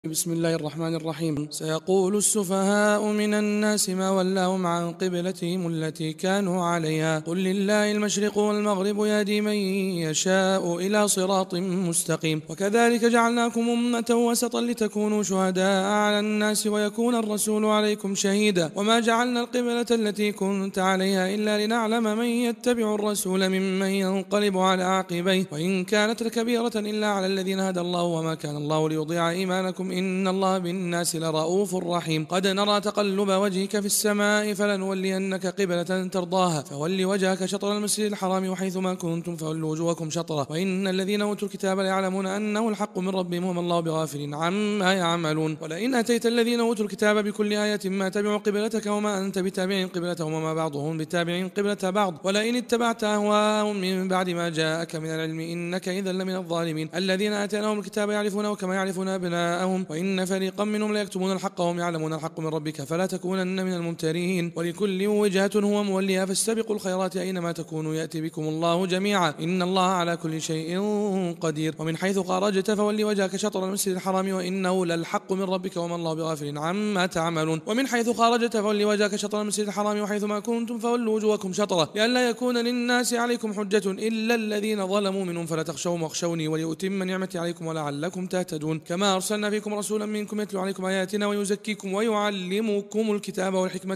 بسم الله الرحمن الرحيم. سيقول السفهاء من الناس ما ولاهم عن قبلتهم التي كانوا عليها قل لله المشرق والمغرب يهدي من يشاء إلى صراط مستقيم وكذلك جعلناكم أمة وسطا لتكونوا شهداء على الناس ويكون الرسول عليكم شهيدا وما جعلنا القبلة التي كنت عليها إلا لنعلم من يتبع الرسول ممن ينقلب على عقبيه وإن كانت لكبيرة إلا على الذين هدى الله وما كان الله ليضيع إيمانكم إن الله بالناس لرؤوف رحيم. قد نرى تقلب وجهك في السماء فلنولينك قبلة ترضاها فول وجهك شطر المسجد الحرام وحيثما كنتم فولوا وجوهكم شطره وإن الذين أوتوا الكتاب ليعلمون أنه الحق من ربهم وما الله بغافل عما يعملون. ولئن أتيت الذين أوتوا الكتاب بكل آية ما تبعوا قبلتك وما أنت بتابع قبلتهم وما بعضهم بتابع قبلة بعض ولئن اتبعت أهواءهم من بعد ما جاءك من العلم إنك إذا لمن الظالمين. الذين آتيناهم الكتاب يعرفونه كما يعرفون أبناءهم وإن فريقا منهم ليكتمون الحق وهم يعلمون الحق من ربك فلا تكونن من الممترين. ولكل وجهة هو موليها فاستبقوا الخيرات أينما تكونوا يأتي بكم الله جميعا إن الله على كل شيء قدير. ومن حيث خرجت فول وجهك شطر المسجد الحرام وإنه للحق من ربك وما الله بغافل عما تعملون. ومن حيث خرجت فول وجهك شطر المسجد الحرام وحيثما كنتم فولوا وجوهكم شطره لئلا يكون للناس عليكم حجة إلا الذين ظلموا منهم فلا تخشوهم واخشوني ولأتم نعمتي عليكم ولعلكم تهتدون. كما أرسلنا فيكم رسولا منكم يتلو عليكم آياتنا ويزكيكم ويعلمكم الكتاب والحكمة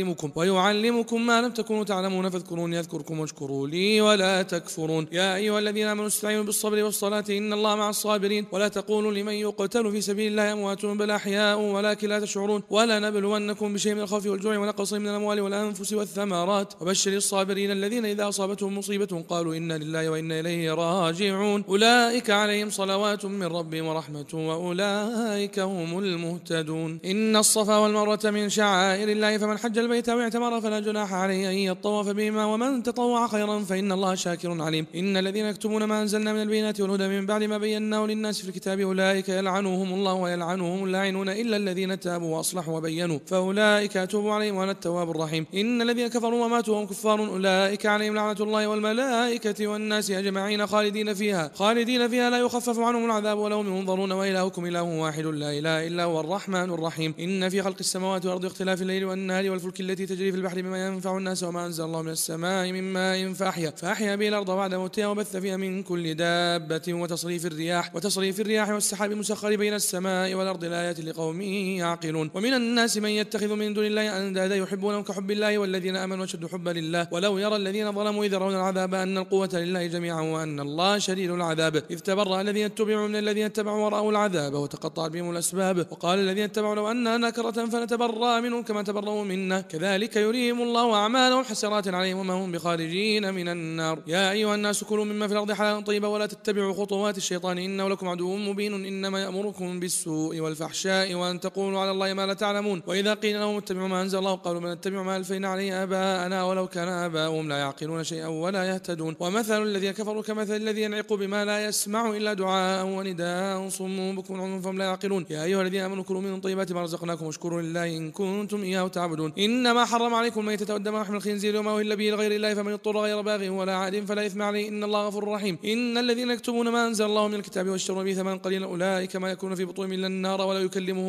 ويعلمكم ما لم تكونوا تعلمون فاذكروني أذكركم واشكروا لي ولا تكفرون. يا أيها الذين آمنوا استعينوا بالصبر والصلاة إن الله مع الصابرين. ولا تقولوا لمن يقتل في سبيل الله أموات بل أحياء ولكن لا تشعرون. ولا نبلونكم بشيء من الخوف والجوع ونقص من الأموال والأنفس والثمرات وبشر الصابرين الذين إذا أصابتهم مصيبة قالوا إنا لله وإنا إليه راجعون أولئك عليهم صلوات من ربهم ورحمة وأولئك هم المهتدون. إن الصفا والمروة من شعائر الله فمن حج البيت أو اعتمر فلا جناح عليه أن يطوف بهما ومن تطوع خيرا فإن الله شاكر عليم. إن الذين يكتمون ما أنزلنا من البينات والهدى من بعد ما بيناه للناس في الكتاب أولئك يلعنهم الله ويلعنهم اللاعنون إلا الذين تابوا وأصلحوا وبينوا فأولئك أتوب عليهم وأنا التواب الرحيم. إن الذين كفروا وماتوا وهم كفار أولئك عليهم لعنة الله والملائكة والناس أجمعين خالدين فيها لا يخفف عنهم العذاب ولا هم ينظرون وإلهكم إله واحد لا إله إلا هو الرحمن الرحيم. إن في خلق السماوات والأرض واختلاف الليل والنهار والفلك التي تجري في البحر بما ينفع الناس وما أنزل الله من السماء من ماء فأحيا به الأرض بعد موتها وبث فيها من كل دابة وتصريف الرياح والسحاب المسخر بين السماء والأرض لآيات لقوم يعقلون. ومن الناس من يتخذ من دون الله أندادا يحبونهم كحب الله والذين آمنوا أشد حبا لله ولو يرى الذين ظلموا إذ يرون العذاب أن القوة لله جميعا وأن الله شديد العذاب إذ تبرأ الذين اتبعوا من الذين اتبعوا ورأوا العذاب وتقطعت بهم الأسباب وقال الذين اتبعوا لو أن نكرة فنتبرأ منهم كما تبرأوا منا كذلك يريهم الله أعمالهم حسرات عليهم وما هم بخارجين من النار. يا أيها الناس كلوا مما في الأرض حلالا طيبا ولا تتبعوا خطوات الشيطان إنه لكم عدو مبين إنما يأمركم بالسوء والفحشاء وأن تقولوا على الله ما لا تعلمون. وإذا قيل لهم اتبعوا ما أنزل الله قالوا من نتبع ما ألفينا عليه آباءنا ولو كان آباؤهم لا يعقلون شيئا ولا يهتدون. ومثل الذين كفروا كمثل الذي ينعق بما لا يسمع إلا دعاء ونداء صم بكم عمي فهم لا يعقلون. يا أيها الذين آمنوا كلوا من طيبات ما رزقناكم واشكروا لله إن كنتم إياه تعبدون. إنما حرم عليكم الميتة والدم ولحم الخنزير وما أهل به لغير الله فمن اضطر غير باغ ولا عاد فلا إثم عليه إن الله غفور رحيم. إن الذين يكتمون ما أنزل الله من الكتاب واشترون به ثمنا قليلا أولئك ما يكون في بطونهم إلا النار ولا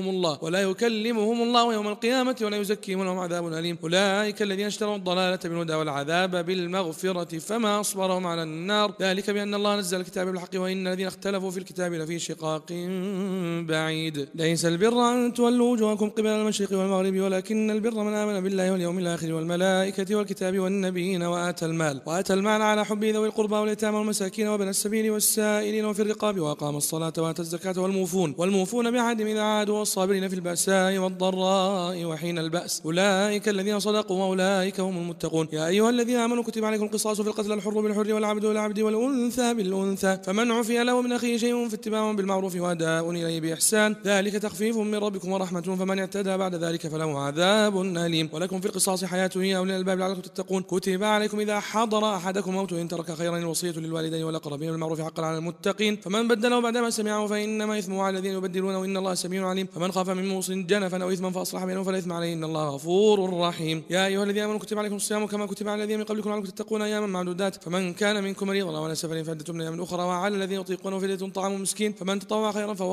يكلمهم الله يوم القيامة ولا يزكيهم ولهم عذاب أليم. أولئك الذين اشتروا الضلالة بالهدى والعذاب بالمغفرة فما أصبرهم على النار ذلك بأن الله نزل الكتاب بالحق وإن الذين اختلفوا في الكتاب لفي شقاق بعيد. ليس البر أن تولوا وجوهكم قبل المشرق والمغرب ولكن البر من آمن بالله واليوم الآخر والملائكة والكتاب والنبيين وآتى المال على حب ذوي القربى واليتامى والمساكين وابن السبيل والسائلين وفي الرقاب وأقام الصلاة وآتى الزكاة والموفون بعهدهم إذا عادوا والصابرين في البأساء والضراء وحين البأس أولئك الذين صدقوا وأولئك هم المتقون. يا أيها الذين آمنوا كتب عليكم القصاص في القتل الحر بالحر والعبد بالعبد والأنثى بالأنثى فمن عفي له من أخيه شيء فاتباع بالمعروف وأداء إليه بإحسان ذلك تخفيف من ربكم ورحمة فمن اعتدى بعد ذلك فله عذاب أليم. ولكم في القصاص حياة يا أولي الألباب لعلكم تتقون. كتب عليكم إذا حضر أحدكم موت إن ترك خيرا الوصية للوالدين والأقربين بالمعروف حقا على المتقين فمن بدله بعدما سمعه فإنما إثمه على الذين يبدلونه وإن الله سميع عليم. فمن خاف من موص جنفا أو إثما فأصلح بينهم فلا إثم عليه إن الله غفور رحيم. يا أيها الذين آمنوا كتب عليكم الصيام كما كتب على الذين من قبلكم لعلكم تتقون أياما معدودات فمن كان منكم مريضا أو على سفر فعدة من أيام أخرى وعلى الذين يطيقونه فدية طعام مسكين فمن تطوع خيرا فهو خير له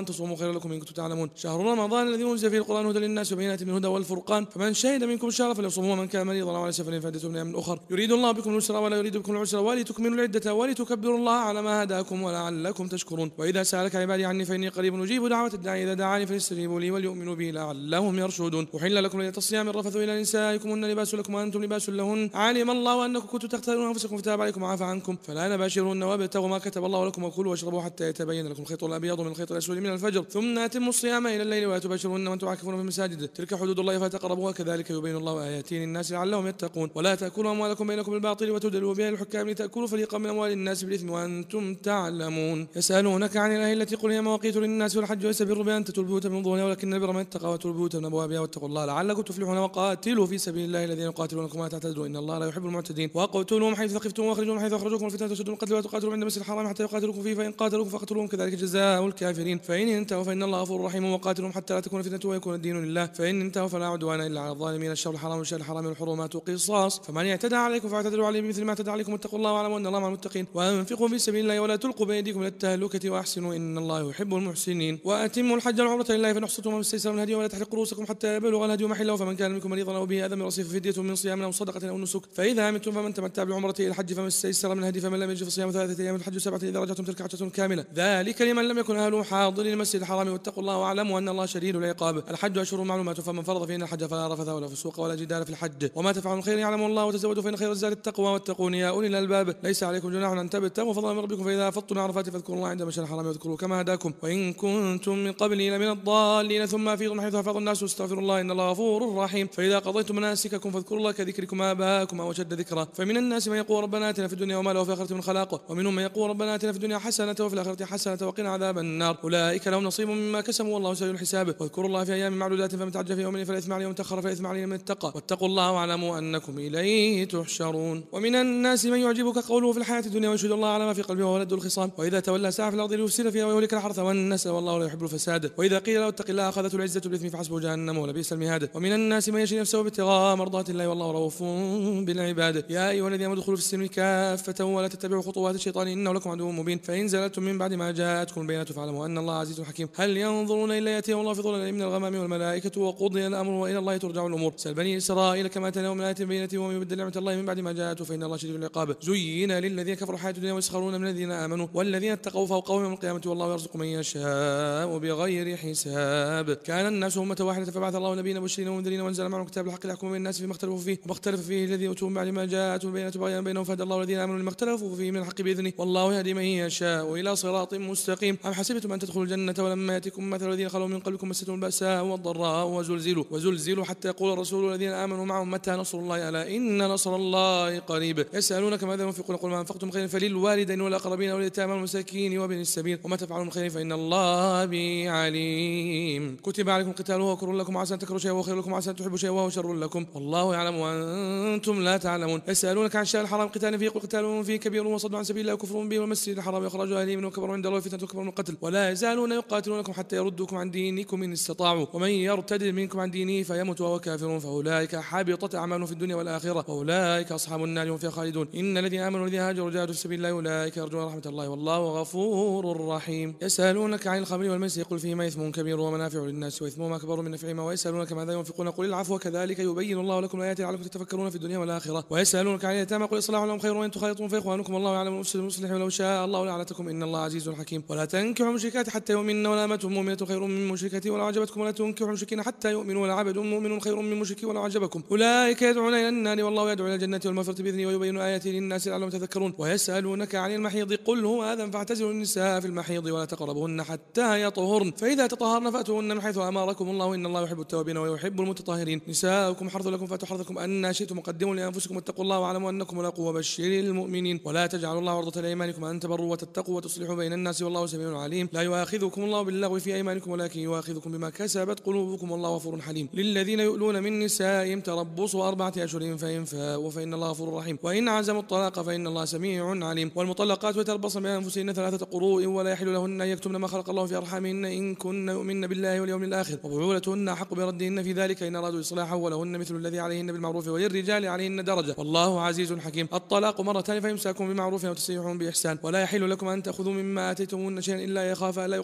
وأن تصوموا خير لكم إن كنتم تعلمون. شهر رمضان الذي أنزل فيه القرآن هدى للناس وبينات من الهدى والفرقان، فمن شهد منكم الشهر فليصومه، ومن كان مريضا أو على سفر فعدة من أيام أخر، يريد الله بكم اليسر ولا يريد بكم العسر ولتكملوا العدة ولتكبروا الله على ما هداكم ولعلكم تشكرون. وإذا سألك عبادي عني فإني قريب أجيب دعوة الداعي إذا دعاني فليستجيبوا لي وليؤمنوا بي لعلهم يرشدون. أحل لكم ليلة الصيام الرفث إلى نسائكم هن لباس لكم وأنتم لباس لهن، علم الله أنكم كنتم تختارون أنفسكم فتاب عليكم وعفى عنكم، فلا نباشرون وابتغوا ما كتب الله لكم وكلوا واشربوا حتى يتبين لكم الخيط الأبيض من الخيط الأسود من الفجر ثم أتموا الصيام إلى الليل ولا تباشرون وأنتم عاكفون في المساجد، تلك حدود الله فلا تقربوها كذلك يبين الله آياته للناس لعلهم يتقون. ولا تأكلوا أموالكم بينكم بالباطل وتدلوا بها الحكام لتأكلوا فريقا من أموال الناس بالإثم وأنتم تعلمون. يسألونك عن الأهلة قل هي مواقيت للناس والحج وليس البر بأن تأتوا البيوت من ظهورها ولكن البر من اتقى وأتوا البيوت من أبوابها واتقوا الله لعلكم تفلحون. وقاتلوا في سبيل الله الذين يقاتلونكم ولا تعتدوا إن الله لا يحب المعتدين. وقتلوهم حيث ثقفتم واخرجوهم حيث أخرجوكم الفتنة تشد القتل ولا تقاتلوا عند المسجد الحرام حتى يقاتلوكم فيه فإن قاتلوكم فاقتلوهم كذلك جزاء الكافرين. فإن انتهوا فإن الله غفور رحيم. وقاتلهم حتى لا تكون فتنة ويكون الدين لله فإن انتهوا فلا عدوان إلا على الظالمين. الشهر الحرام والشهر الحرام والحرمات قصاص فمن اعتدى عليكم فاعتدوا عليه بمثل ما اعتدى عليكم واتقوا الله واعلموا أن الله مع المتقين. وأنفقوا في سبيل الله ولا تلقوا بأيديكم إلى التهلكة وأحسنوا إن الله يحب المحسنين. وأتموا الحج والعمرة لله فإن أحصرتم فما استيسر من الهدي ولا تحلقوا رؤوسكم حتى يبلغ الهدي محله فمن كان منكم مريضا أو به أذى من رأسه ففدية من صيام أو صدقة أو نسك فإذا أمنتم فمن تمتع بعمرة إلى الحج فما استيسر من الهدي فمن لم يجد فصيام 3 أيام الحج 7 إذا رجعتم تلك حجة كاملة ذلك لمن لم يكن أهله حاضر المسجد الحرام واتقوا الله واعلموا أن الله شديد العقاب. الحج أشهر معلومات فمن فرض فيهن الحج فلا رفث ولا فسوق ولا جدال في الحج وما تفعلوا من خير يعلم الله وتزودوا فإن خير الزاد التقوى واتقون يا أولي الألباب. ليس عليكم جناح أن تبتغوا فضلا من ربكم فإذا أفضتم عرفات فاذكروا الله عند المشعر الحرام واذكروا كما هداكم وإن كنتم من قبله لمن الضالين ثم أفيضوا من حيث أفاض الناس واستغفروا الله إن الله غفور رحيم. فإذا قضيتم مناسككم فاذكروا الله كذكركم آباءكم أو أشد ذكرا. فمن الناس من يقول ربنا آتنا في الدنيا وما له في الآخرة من خلاق ومنهم من يقول ربنا آتنا في الدنيا حسنة وفي الآخرة حسنة وقنا عذاب النار. أولئك لهم نصيب مما كسبوا والله سريع الحساب. واذكروا الله في أيام معدودات فمن تعجل في يوم فلا إثم عليه ومن تأخر فلا إثم عليه من اتقى واتقوا الله واعلموا أنكم إليه تحشرون. ومن الناس من يعجبك قوله في الحياة الدنيا ويشهد الله على ما في قلبه وهو لد الخصام وإذا تولى سعى في الأرض ليفسد فيها ويهلك الحرث والنسل والله لا يحب الفساد. وإذا قيل له اتق الله أخذته العزة بالإثم فحسبه جهنم ولبئس المهاد. ومن الناس من يشري نفسه ابتغاء مرضات الله والله رؤوف بالعباد. يا أيها الذين آمنوا ادخلوا في السلم كافة ولا تتبعوا خطوات الشيطان إنه لكم عدو مبين. فإن زللتم من بعد ما جاءتكم البينات فاعلموا أن الله عزيز حكيم. هل ينظرون إلا يأتيهم الله في ظلال من الغمام والملائكة وقضي الأمر وإلى الله ترجع الأمور. سل بني إسرائيل كما آتيناهم من آية بينة ومن يبدل نعمة الله من بعد ما جاءته فإن الله شديد العقاب. زين للذين كفروا الحياة الدنيا ويسخرون من الذين آمنوا والذين اتقوا فوقهم يوم القيامة والله يرزق من يشاء بغير حساب. كان الناس أمة واحدة فبعث الله نبينا مبشرين ومنذرين وأنزل معهم الكتاب الحق ليحكم بين الناس فيما اختلفوا فيه وما اختلف فيه الذي أوتوا من بعد ما جاءتهم البينات بغيا بينهم فهدى الله الذين آمنوا لما اختلفوا فيه من الحق بإذنه والله يهدي من يشاء إلى صراط مستقيم. أم حسبتم أن تدخلوا الجنة ولما يأتكم مثل الذين خلوا من قبلكم مستهم البأساء والضراء وزلزلوا حتى يقول الرسول والذين آمنوا معهم متى نصر الله ألا إن نصر الله قريب. يسألونك ماذا ينفقون قل ما أنفقتم خيرا فللوالدين والأقربين واليتامى والمساكين وابن السبيل وما تفعلوا من خير فإن الله به عليم. كتب عليكم القتال وهو كر لكم عسى أن تكرهوا شيئا وهو خير لكم عسى أن تحبوا شيئا وهو شر لكم والله يعلم وأنتم لا تعلمون. يسألونك عن الشهر الحرام قتال فيه قل قتال فيه كبير وصد عن سبيل الله وكفر به والمسجد الحرام وإخراج أهله منه كبر عند الله فتنة وكبر من القتل ولا يزالون يقاتلونكم حتى يردوكم عن دينكم إن استطاعوا ومن يرتد منكم عن دينه فيمت وهو كافر فأولئك حبطت أعمالهم في الدنيا والآخرة وأولئك أصحاب النار هم فيها خالدون. إن الذين آمنوا والذين هاجروا وجاهدوا في سبيل الله أولئك يرجون رحمة الله والله غفور رحيم. يسألونك عن الخمر والميسر قل فيهما إثم كبير ومنافع للناس وإثمهما أكبر من نفعهما ويسألونك ماذا ينفقون قل العفو كذلك يبين الله لكم الآيات لعلكم تتفكرون في الدنيا والآخرة. ويسألونك عن اليتامى قل إصلاح لهم خير وإن تخالطون فإخوانكم والله يعلم المفسد المصلح ولو شاء الله لعنتكم إن الله عزيز حكيم. ولا تنكحوا المشركات حتى يؤمنن ولا أمة مؤمنة خير من مشركة ولو عجبتكم ولا تنكحوا المشركين حتى يؤمنوا ولا عبد مؤمن خير من مشرك ولو عجبكم أولئك يدعون إلى النار والله يدعو إلى الجنة والمغفرة بإذنه ويبين آياته للناس لعلهم يتذكرون. ويسألونك عن المحيض قل هو أذى فاعتزلوا النساء في المحيض ولا تقربوهن حتى يطهرن فإذا تطهرن فأتوهن من حيث أمركم الله إن الله يحب التوابين ويحب المتطهرين. نساؤكم حرث لكم فأتوا حرثكم أن شئتم مقدموا لأنفسكم واتقوا الله واعلموا أنكم ملاقوه وبشر المؤمنين. ولا تجعلوا الله عرضة لأيمانكم أن تبروا وتتقوا وتصلحوا بين الناس والله سميع عليم. لا يؤاخذكم الله باللغو في أيمانكم ولكن يؤاخذكم بما كسبت قلوبكم والله غفور حليم. للذين يؤلون من نسائهم تربص 4 أشهر فإن فاءوا فإن الله غفور رحيم وإن عزموا الطلاق فإن الله سميع عليم. والمطلقات يتربصن بأنفسهن 3 قروء ولا يحل لهن أن يكتمن ما خلق الله في أرحامهن إن كن يؤمن بالله واليوم الآخر وبعولتهن أحق بردهن في ذلك إن أرادوا إصلاحا ولهن مثل الذي عليهن بالمعروف وللرجال عليهن درجة والله عزيز حكيم. الطلاق مرتان فإمساكم بمعروف أو تسريح بإحسان ولا يحل لكم أن تأخذوا مما آتيتموهن شيئا إلا يخافا ألا يقيما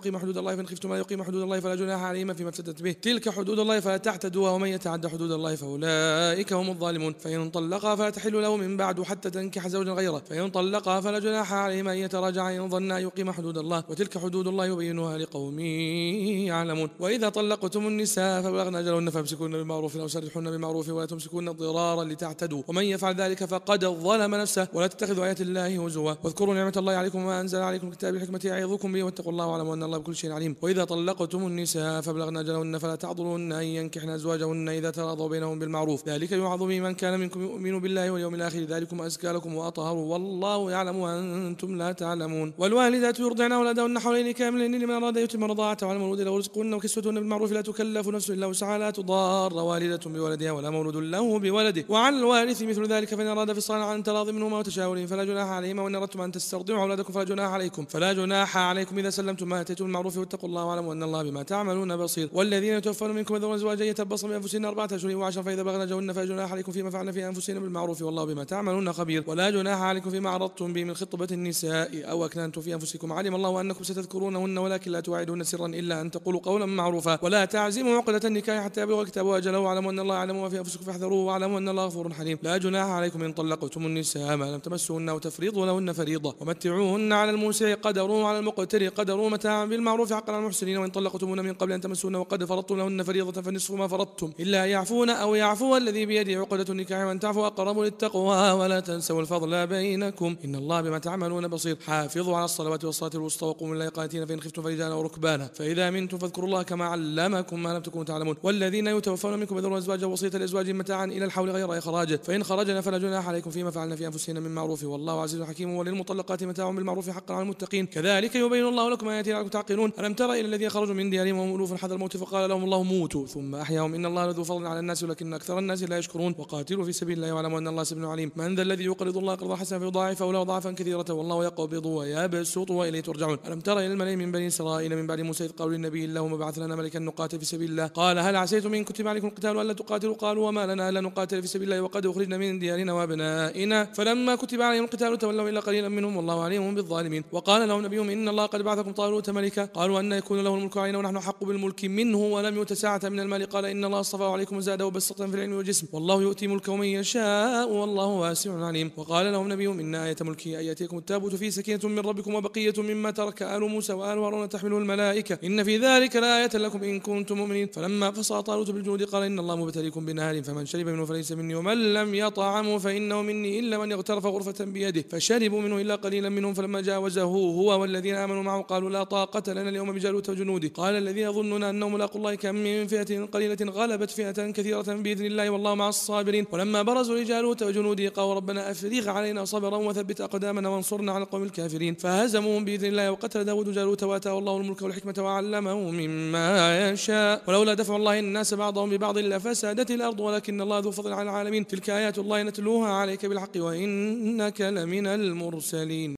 يقيم حدود الله، فإن خفتم ألا يقيم حدود الله فلا جناح عليهما فيما افتدت به، تلك حدود الله فلا تعتدوها، ومن يتعد حدود الله فأولئك هم الظالمون. فإن طلقها فلا تحل له من بعد حتى تنكح زوجا غيره، فإن طلقها فلا جناح عليهما أن يتراجعا إن ظنا أن يقيم حدود الله، وتلك حدود الله يبينها لقوم يعلمون. وإذا طلقتم النساء فبلغن أجلهن فامسكوهن بالمعروف أو سرحوهن بالمعروف ولا تمسكوهن ضرارا لتعتدوا، ومن يفعل ذلك فقد ظلم نفسه. ولا تتخذوا آيات الله هزوا، واذكروا نعمة الله عليكم وما أنزل عليكم الكتاب بالحكمة يعظكم به، واتقوا الله واعلموا أن الله بكل شيء عليم. وإذا طلقتم النساء فبلغن أجلهن فلا تعضلوهن أن ينكحن أزواجهن إذا تراضوا بينهم بالمعروف، ذلك يوعظ به من كان منكم يؤمن بالله واليوم الآخر، ذلكم أزكى لكم وأطهر، والله يعلم وأنتم لا تعلمون. والوالدات يرضعن أولادهن حولين كاملين لمن أراد أن يتم الرضاعة، وعلى المولود له رزقهن وكسوتهن بالمعروف، لا تكلف نفس إلا وسعها، لا تضار والدة بولدها ولا مولود له بولده، وعلى الوارث مثل ذلك، فإن أراد فصالا عن تراض منهما وتشاور فلا جناح عليهما، وإن أردتم أن تسترضعوا أولادكم فلا جناح عليكم إذا سلمتم ما آتيتم بالمعروف، واتقوا الله واعلموا أن الله بما تعملون بصير. والذين يتوفون منكم يذرون أزواجا يتربصن بأنفسهن 4 أشهر و10، فإذا بلغن أجلهن فلا جناح عليكم فيما فعلن في أنفسهن بالمعروف، والله بما تعملون خبير. ولا جناح عليكم فيما عرضتم به من خطبة النساء أو أكننتم في أنفسكم، علم الله أنكم ستذكرونهن ولكن لا توعدون سرا إلا أن تقولوا قولا معروفا، ولا تعزموا عقدة النكاح حتى يبلغ الكتاب أجله، واعلموا أن الله يعلم ما في أنفسكم فاحذروه، واعلموا أن الله غفور حليم. لا جناح عليكم إن طلقتم النساء ما لم تمسوهن وتفريضوا لهن فريضة، ومتعوهن على الموسع قدره وعلى المقتر قدره متاعا بالمعروف حقا على المحسنين. وإن طلقتموهن من قبل أن تمسوهن وقد فرضتم لهن فريضة فنصف ما فرضتم إلا يعفون أو يعفو الذي بيده عقدة النكاح، وأن تعفوا أقرب للتقوى، ولا تنسوا الفضل بينكم إن الله بما تعملون بصير. حافظوا على الصلوات والصلاة الوسطى وقوموا لله قانتين، فإن خفتم فرجالا أو ركبانا فإذا أمنتم فاذكروا الله كما علمكم ما لم تكونوا تعلمون. والذين يتوفون منكم يذرون أزواجا وصية لأزواجهم متاعا إلى الحول غير إخراج، فإن خرجنا فلا جناح عليكم فيما فعلن في أنفسهن من معروف، والله عزيز حكيم. وللمطلقات متاع بالمعروف حقا على المتقين، كذلك يبين الله لكم آياته لعلكم تعقلون. ألم تر إلى الذين خرجوا من ديارهم وهم ألوف حذر الموت فقال لهم الله موتوا ثم أحياهم إن الله لذو فضل على الناس ولكن أكثر الناس لا يشكرون. وقاتلوا في سبيل الله واعلموا أن الله سميع عليم. من ذا الذي يقرض الله قرضا حسنا فيضاعفه له أضعافا كثيرة والله يقبض ويبسط وإليه ترجعون. ألم تر إلى الملأ من بني إسرائيل من بعد موسى إذ قالوا للنبي اللهم ابعث لنا ملكا نقاتل في سبيل الله، قال هل عسيتم إن كتب عليكم القتال ألا تقاتلوا، قالوا وما لنا ألا نقاتل في سبيل الله وقد أخرجنا من ديارنا وأبنائنا، فلما كتب عليهم القتال تولوا إلا قليلا منهم والله عليم بالظالمين. وقال لهم نبيهم إن الله قد بعثكم طالوت ملكا، قالوا أن يكون له الملك علينا ونحن أحق بالملك منه ولم يؤت سعة من المال، قال إن الله اصطفاه عليكم وزاده بسطة في العلم والجسم والله يؤتي ملكه من يشاء والله واسع عليم. وقال لهم نبيهم إن آية ملكه أن يأتيكم التابوت فيه سكينة من ربكم وبقية مما ترك آل موسى وآل هارون تحمله الملائكة إن في ذلك لآية لكم إن كنتم مؤمنين. فلما فصل طالوت بالجنود قال إن الله مبتليكم بنهر فمن شرب منه فليس مني ومن لم يطعمه فإنه مني إلا من اغترف غرفة بيده، فشربوا منه إلا قليلا منهم. فلما جاوزه هو والذين آمنوا معه قالوا لا طاقة لنا اليوم بجالوت وجنوده، قال الذين يظنون أنهم ملاقوا الله كم من فئة قليلة غلبت فئة كثيرة بإذن الله والله مع الصابرين. ولما برزوا لجالوت وجنوده قالوا ربنا أفرغ علينا صبرا وثبت أقدامنا وانصرنا على القوم الكافرين، فهزموهم بإذن الله. وقتل داود جالوت وآتاه الله الملك والحكمة وعلمه مما يشاء، ولولا دفع الله الناس بعضهم ببعض لفسدت الأرض ولكن الله ذو فضل على العالمين. تلك آيات الله نتلوها عليك بالحق وإنك لمن المرسلين.